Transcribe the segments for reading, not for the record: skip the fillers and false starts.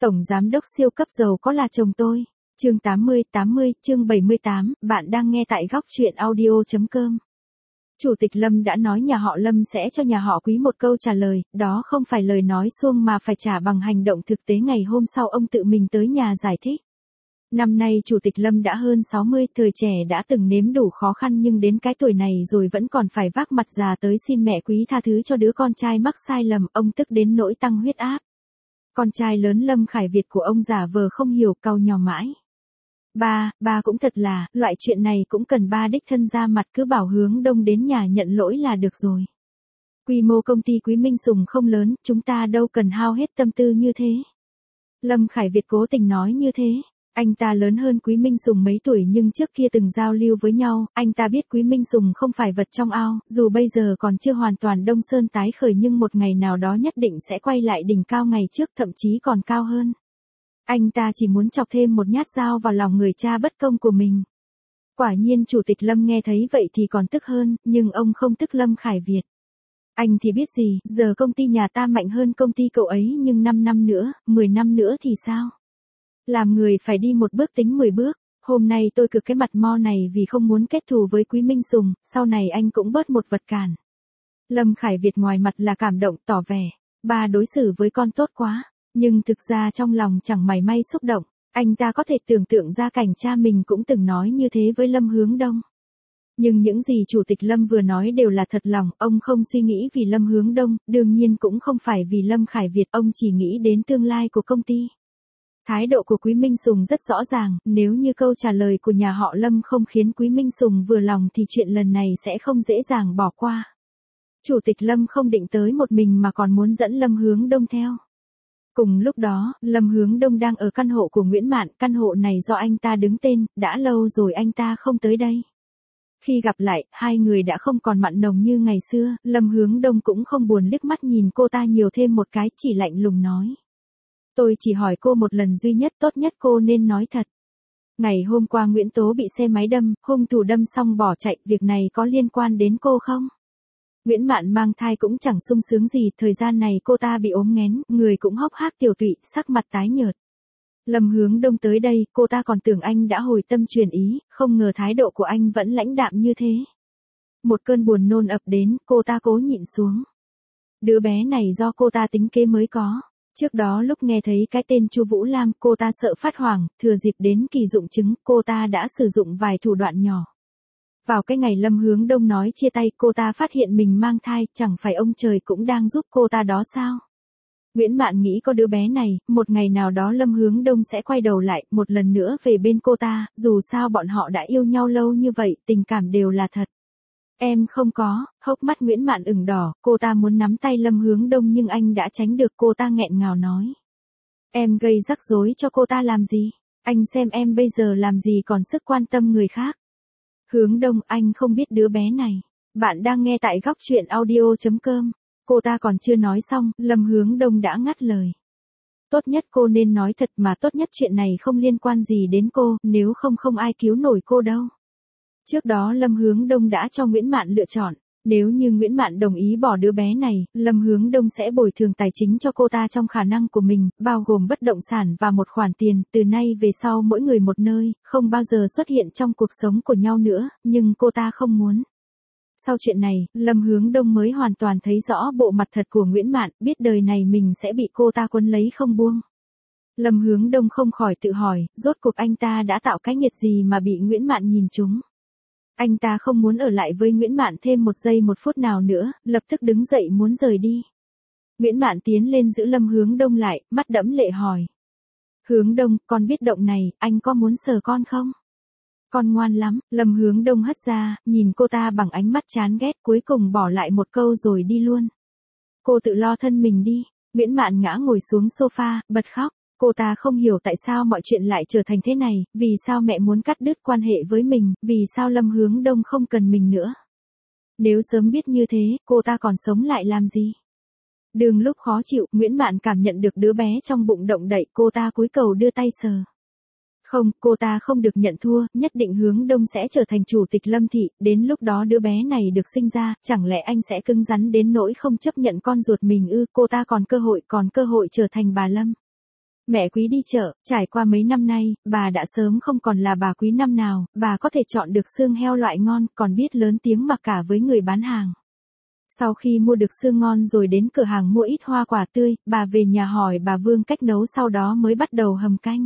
Tổng giám đốc siêu cấp giàu có là chồng tôi. Chương 80, chương 78, bạn đang nghe tại góc truyện audio.com. Chủ tịch Lâm đã nói nhà họ Lâm sẽ cho nhà họ Quý một câu trả lời, đó không phải lời nói suông mà phải trả bằng hành động thực tế. Ngày hôm sau ông tự mình tới nhà giải thích. Năm nay Chủ tịch Lâm đã hơn 60, thời trẻ đã từng nếm đủ khó khăn nhưng đến cái tuổi này rồi vẫn còn phải vác mặt già tới xin mẹ Quý tha thứ cho đứa con trai mắc sai lầm, ông tức đến nỗi tăng huyết áp. Con trai lớn Lâm Khải Việt của ông giả vờ không hiểu, cau nhàu mãi. Ba cũng thật là, loại chuyện này cũng cần ba đích thân ra mặt, cứ bảo Hướng Đông đến nhà nhận lỗi là được rồi. Quy mô công ty Quý Minh Sùng không lớn, chúng ta đâu cần hao hết tâm tư như thế. Lâm Khải Việt cố tình nói như thế. Anh ta lớn hơn Quý Minh Sùng mấy tuổi nhưng trước kia từng giao lưu với nhau, anh ta biết Quý Minh Sùng không phải vật trong ao, dù bây giờ còn chưa hoàn toàn đông sơn tái khởi nhưng một ngày nào đó nhất định sẽ quay lại đỉnh cao ngày trước, thậm chí còn cao hơn. Anh ta chỉ muốn chọc thêm một nhát dao vào lòng người cha bất công của mình. Quả nhiên Chủ tịch Lâm nghe thấy vậy thì còn tức hơn, nhưng ông không tức Lâm Khải Việt. Anh thì biết gì, giờ công ty nhà ta mạnh hơn công ty cậu ấy nhưng 5 năm nữa, 10 năm nữa thì sao? Làm người phải đi một bước tính 10 bước, hôm nay tôi cực cái mặt mo này vì không muốn kết thù với Quý Minh Sùng, sau này anh cũng bớt một vật cản. Lâm Khải Việt ngoài mặt là cảm động tỏ vẻ, ba đối xử với con tốt quá, nhưng thực ra trong lòng chẳng mảy may xúc động, anh ta có thể tưởng tượng ra cảnh cha mình cũng từng nói như thế với Lâm Hướng Đông. Nhưng những gì Chủ tịch Lâm vừa nói đều là thật lòng, ông không suy nghĩ vì Lâm Hướng Đông, đương nhiên cũng không phải vì Lâm Khải Việt, ông chỉ nghĩ đến tương lai của công ty. Thái độ của Quý Minh Sùng rất rõ ràng, nếu như câu trả lời của nhà họ Lâm không khiến Quý Minh Sùng vừa lòng thì chuyện lần này sẽ không dễ dàng bỏ qua. Chủ tịch Lâm không định tới một mình mà còn muốn dẫn Lâm Hướng Đông theo. Cùng lúc đó, Lâm Hướng Đông đang ở căn hộ của Nguyễn Mạn, căn hộ này do anh ta đứng tên, đã lâu rồi anh ta không tới đây. Khi gặp lại, hai người đã không còn mặn nồng như ngày xưa, Lâm Hướng Đông cũng không buồn liếc mắt nhìn cô ta nhiều thêm một cái, chỉ lạnh lùng nói. Tôi chỉ hỏi cô một lần duy nhất, tốt nhất cô nên nói thật. Ngày hôm qua Nguyễn Tố bị xe máy đâm, hung thủ đâm xong bỏ chạy, việc này có liên quan đến cô không? Nguyễn Mạn mang thai cũng chẳng sung sướng gì, thời gian này cô ta bị ốm nghén, người cũng hốc hác tiểu tụy, sắc mặt tái nhợt. Lâm Hướng Đông tới đây, cô ta còn tưởng anh đã hồi tâm chuyển ý, không ngờ thái độ của anh vẫn lãnh đạm như thế. Một cơn buồn nôn ập đến, cô ta cố nhịn xuống. Đứa bé này do cô ta tính kế mới có. Trước đó lúc nghe thấy cái tên Chu Vũ Lam, cô ta sợ phát hoảng, thừa dịp đến kỳ dụng trứng, cô ta đã sử dụng vài thủ đoạn nhỏ. Vào cái ngày Lâm Hướng Đông nói chia tay, cô ta phát hiện mình mang thai, chẳng phải ông trời cũng đang giúp cô ta đó sao? Nguyễn Mạn nghĩ có đứa bé này, một ngày nào đó Lâm Hướng Đông sẽ quay đầu lại, một lần nữa về bên cô ta, dù sao bọn họ đã yêu nhau lâu như vậy, tình cảm đều là thật. Em không có, hốc mắt Nguyễn Mạn ửng đỏ, cô ta muốn nắm tay Lâm Hướng Đông nhưng anh đã tránh được, cô ta nghẹn ngào nói. Em gây rắc rối cho cô ta làm gì? Anh xem em bây giờ làm gì còn sức quan tâm người khác. Hướng Đông, anh không biết đứa bé này. Bạn đang nghe tại góc truyện audio.com. Cô ta còn chưa nói xong, Lâm Hướng Đông đã ngắt lời. Tốt nhất cô nên nói thật mà, tốt nhất chuyện này không liên quan gì đến cô, nếu không không ai cứu nổi cô đâu. Trước đó Lâm Hướng Đông đã cho Nguyễn Mạn lựa chọn, nếu như Nguyễn Mạn đồng ý bỏ đứa bé này, Lâm Hướng Đông sẽ bồi thường tài chính cho cô ta trong khả năng của mình, bao gồm bất động sản và một khoản tiền, từ nay về sau mỗi người một nơi, không bao giờ xuất hiện trong cuộc sống của nhau nữa, nhưng cô ta không muốn. Sau chuyện này, Lâm Hướng Đông mới hoàn toàn thấy rõ bộ mặt thật của Nguyễn Mạn, biết đời này mình sẽ bị cô ta quấn lấy không buông. Lâm Hướng Đông không khỏi tự hỏi, rốt cuộc anh ta đã tạo cái nghiệt gì mà bị Nguyễn Mạn nhìn trúng. Anh ta không muốn ở lại với Nguyễn Mạn thêm một giây một phút nào nữa, lập tức đứng dậy muốn rời đi. Nguyễn Mạn tiến lên giữ Lâm Hướng Đông lại, mắt đẫm lệ hỏi. Hướng Đông, con biết động này, anh có muốn sờ con không? Con ngoan lắm, Lâm Hướng Đông hất ra, nhìn cô ta bằng ánh mắt chán ghét, cuối cùng bỏ lại một câu rồi đi luôn. Cô tự lo thân mình đi. Nguyễn Mạn ngã ngồi xuống sofa, bật khóc. Cô ta không hiểu tại sao mọi chuyện lại trở thành thế này, vì sao mẹ muốn cắt đứt quan hệ với mình, vì sao Lâm Hướng Đông không cần mình nữa. Nếu sớm biết như thế, cô ta còn sống lại làm gì? Đường lúc khó chịu, Nguyễn Mạn cảm nhận được đứa bé trong bụng động đậy, cô ta cúi đầu đưa tay sờ. Không, cô ta không được nhận thua, nhất định Hướng Đông sẽ trở thành chủ tịch Lâm thị, đến lúc đó đứa bé này được sinh ra, chẳng lẽ anh sẽ cứng rắn đến nỗi không chấp nhận con ruột mình ư? Cô ta còn cơ hội trở thành bà Lâm. Mẹ Quý đi chợ, trải qua mấy năm nay, bà đã sớm không còn là bà Quý năm nào, bà có thể chọn được xương heo loại ngon, còn biết lớn tiếng mặc cả với người bán hàng. Sau khi mua được xương ngon rồi đến cửa hàng mua ít hoa quả tươi, bà về nhà hỏi bà Vương cách nấu, sau đó mới bắt đầu hầm canh.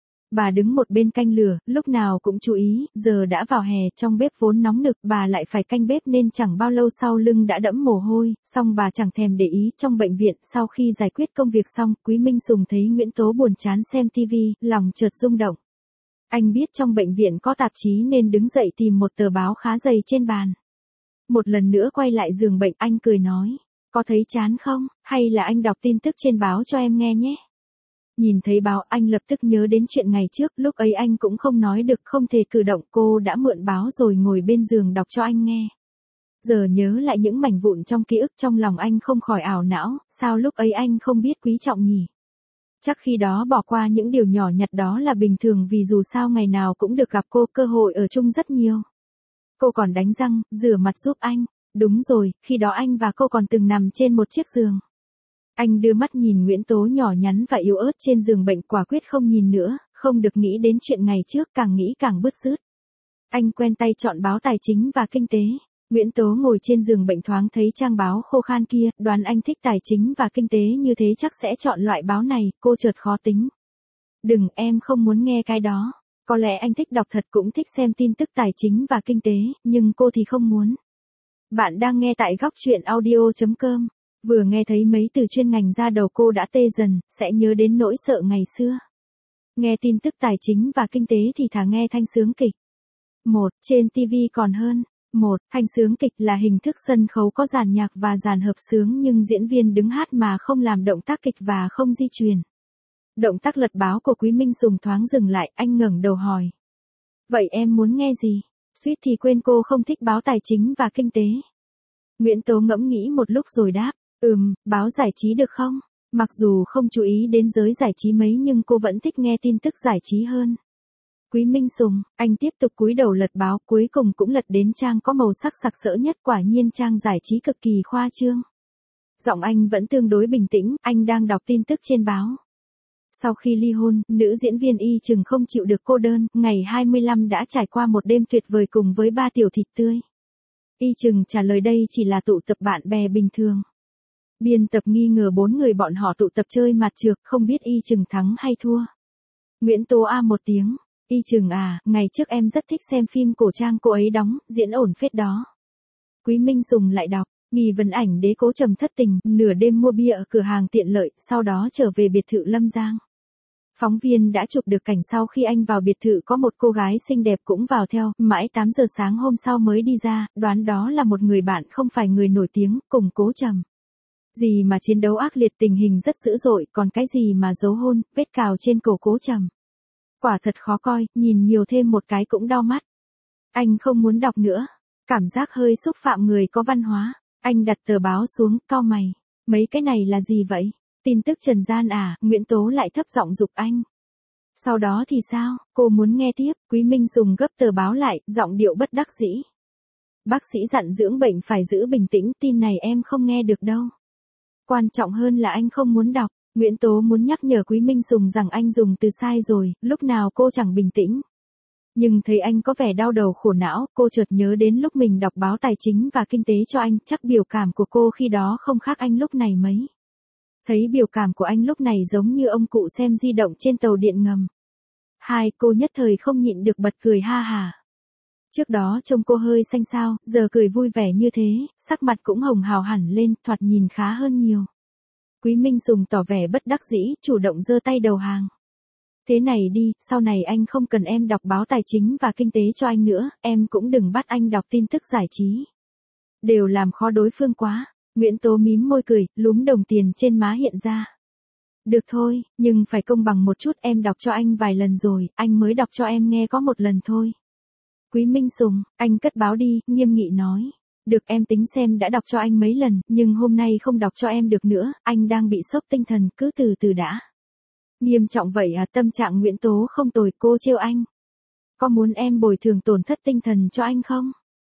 Bà đứng một bên canh lửa, lúc nào cũng chú ý, giờ đã vào hè, trong bếp vốn nóng nực, bà lại phải canh bếp nên chẳng bao lâu sau lưng đã đẫm mồ hôi, song bà chẳng thèm để ý. Trong bệnh viện, sau khi giải quyết công việc xong, Quý Minh Sùng thấy Nguyễn Tố buồn chán xem tivi, lòng chợt rung động. Anh biết trong bệnh viện có tạp chí nên đứng dậy tìm một tờ báo khá dày trên bàn. Một lần nữa quay lại giường bệnh, anh cười nói, có thấy chán không, hay là anh đọc tin tức trên báo cho em nghe nhé. Nhìn thấy báo, anh lập tức nhớ đến chuyện ngày trước, lúc ấy anh cũng không nói được, không thể cử động, cô đã mượn báo rồi ngồi bên giường đọc cho anh nghe. Giờ nhớ lại những mảnh vụn trong ký ức, trong lòng anh không khỏi ảo não, sao lúc ấy anh không biết quý trọng nhỉ? Chắc khi đó bỏ qua những điều nhỏ nhặt đó là bình thường, vì dù sao ngày nào cũng được gặp cô, cơ hội ở chung rất nhiều. Cô còn đánh răng, rửa mặt giúp anh. Đúng rồi, khi đó anh và cô còn từng nằm trên một chiếc giường. Anh đưa mắt nhìn Nguyễn Tố nhỏ nhắn và yếu ớt trên giường bệnh, quả quyết không nhìn nữa, không được nghĩ đến chuyện ngày trước, càng nghĩ càng bứt rứt. Anh quen tay chọn báo Tài chính và Kinh tế. Nguyễn Tố ngồi trên giường bệnh thoáng thấy trang báo khô khan kia, đoán anh thích Tài chính và Kinh tế như thế chắc sẽ chọn loại báo này, cô chợt khó tính. Đừng, em không muốn nghe cái đó. Có lẽ anh thích đọc thật, cũng thích xem tin tức tài chính và kinh tế, nhưng cô thì không muốn. Bạn đang nghe tại góc truyện audio.com. Vừa nghe thấy mấy từ chuyên ngành ra đầu cô đã tê dần, sẽ nhớ đến nỗi sợ ngày xưa. Nghe tin tức tài chính và kinh tế thì thà nghe thanh sướng kịch. Trên TV còn hơn. Thanh sướng kịch là hình thức sân khấu có dàn nhạc và dàn hợp xướng, nhưng diễn viên đứng hát mà không làm động tác kịch và không di chuyển. Động tác lật báo của Quý Minh Sùng thoáng dừng lại, anh ngẩng đầu hỏi. Vậy em muốn nghe gì? Suýt thì quên cô không thích báo Tài chính và Kinh tế. Nguyễn Tố ngẫm nghĩ một lúc rồi đáp, báo giải trí được không? Mặc dù không chú ý đến giới giải trí mấy nhưng cô vẫn thích nghe tin tức giải trí hơn. Quý Minh Sùng, anh tiếp tục cúi đầu lật báo, cuối cùng cũng lật đến trang có màu sắc sặc sỡ nhất, quả nhiên trang giải trí cực kỳ khoa trương. Giọng anh vẫn tương đối bình tĩnh, anh đang đọc tin tức trên báo. Sau khi ly hôn, nữ diễn viên Y Trừng không chịu được cô đơn, ngày 25 đã trải qua một đêm tuyệt vời cùng với 3 tiểu thịt tươi. Y Trừng trả lời đây chỉ là tụ tập bạn bè bình thường. Biên tập nghi ngờ 4 người bọn họ tụ tập chơi mặt trược, không biết Y Trừng thắng hay thua. Nguyễn Tố a một tiếng, Y Trừng à, ngày trước em rất thích xem phim cổ trang cô ấy đóng, diễn ổn phết đó. Quý Minh Sùng lại đọc, nghi vấn ảnh đế cố trầm thất tình, nửa đêm mua bia ở cửa hàng tiện lợi, sau đó trở về biệt thự Lâm Giang. Phóng viên đã chụp được cảnh sau khi anh vào biệt thự có một cô gái xinh đẹp cũng vào theo, mãi 8 giờ sáng hôm sau mới đi ra, đoán đó là một người bạn không phải người nổi tiếng, cùng Cố Trầm. Gì mà chiến đấu ác liệt, tình hình rất dữ dội, còn cái gì mà giấu hôn, vết cào trên cổ Cố Trầm. Quả thật khó coi, nhìn nhiều thêm một cái cũng đau mắt. Anh không muốn đọc nữa, cảm giác hơi xúc phạm người có văn hóa. Anh đặt tờ báo xuống, cau mày. Mấy cái này là gì vậy? Tin tức trần gian à? Nguyễn Tố lại thấp giọng giục anh. Sau đó thì sao? Cô muốn nghe tiếp. Quý Minh Sùng gấp tờ báo lại, giọng điệu bất đắc dĩ. Bác sĩ dặn dưỡng bệnh phải giữ bình tĩnh, tin này em không nghe được đâu. Quan trọng hơn là anh không muốn đọc. Nguyễn Tố muốn nhắc nhở Quý Minh Sùng rằng anh dùng từ sai rồi, lúc nào cô chẳng bình tĩnh. Nhưng thấy anh có vẻ đau đầu khổ não, cô chợt nhớ đến lúc mình đọc báo Tài chính và Kinh tế cho anh, chắc biểu cảm của cô khi đó không khác anh lúc này mấy. Thấy biểu cảm của anh lúc này giống như ông cụ xem di động trên tàu điện ngầm. Cô nhất thời không nhịn được bật cười ha hà. Trước đó trông cô hơi xanh xao, giờ cười vui vẻ như thế, sắc mặt cũng hồng hào hẳn lên, thoạt nhìn khá hơn nhiều. Quý Minh Sùng tỏ vẻ bất đắc dĩ, chủ động giơ tay đầu hàng. Thế này đi, sau này anh không cần em đọc báo Tài chính và Kinh tế cho anh nữa, em cũng đừng bắt anh đọc tin tức giải trí. Đều làm khó đối phương quá. Nguyễn Tố mím môi cười, lúm đồng tiền trên má hiện ra. Được thôi, nhưng phải công bằng một chút, em đọc cho anh vài lần rồi, anh mới đọc cho em nghe có một lần thôi. Quý Minh Sùng, anh cất báo đi, nghiêm nghị nói. Được, em tính xem đã đọc cho anh mấy lần, nhưng hôm nay không đọc cho em được nữa, anh đang bị sốc tinh thần, cứ từ từ đã. Nghiêm trọng vậy à? Tâm trạng Nguyễn Tố không tồi, cô trêu anh. Có muốn em bồi thường tổn thất tinh thần cho anh không?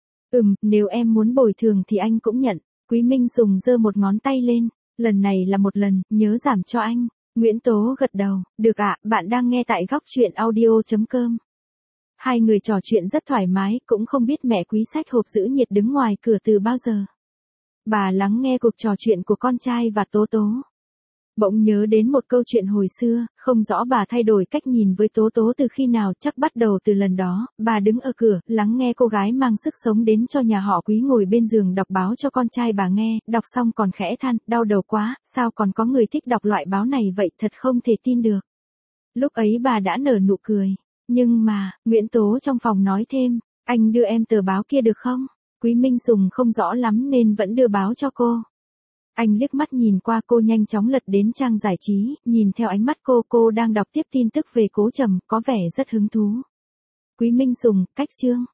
Nếu em muốn bồi thường thì anh cũng nhận. Quý Minh Sùng giơ một ngón tay lên, lần này là một lần, nhớ giảm cho anh. Nguyễn Tố gật đầu, được ạ, bạn đang nghe tại góc chuyện audio.com. Hai người trò chuyện rất thoải mái, cũng không biết mẹ Quý xách hộp giữ nhiệt đứng ngoài cửa từ bao giờ. Bà lắng nghe cuộc trò chuyện của con trai và Tố Tố. Bỗng nhớ đến một câu chuyện hồi xưa, không rõ bà thay đổi cách nhìn với Tố Tố từ khi nào, chắc bắt đầu từ lần đó, bà đứng ở cửa, lắng nghe cô gái mang sức sống đến cho nhà họ Quý ngồi bên giường đọc báo cho con trai bà nghe, đọc xong còn khẽ than, đau đầu quá, sao còn có người thích đọc loại báo này vậy, thật không thể tin được. Lúc ấy bà đã nở nụ cười, nhưng mà, Nguyễn Tố trong phòng nói thêm, anh đưa em tờ báo kia được không? Quý Minh Sùng không rõ lắm nên vẫn đưa báo cho cô. Anh liếc mắt nhìn qua cô nhanh chóng lật đến trang giải trí, nhìn theo ánh mắt cô đang đọc tiếp tin tức về Cố Trầm, có vẻ rất hứng thú. Quý Minh Sùng, cách chương.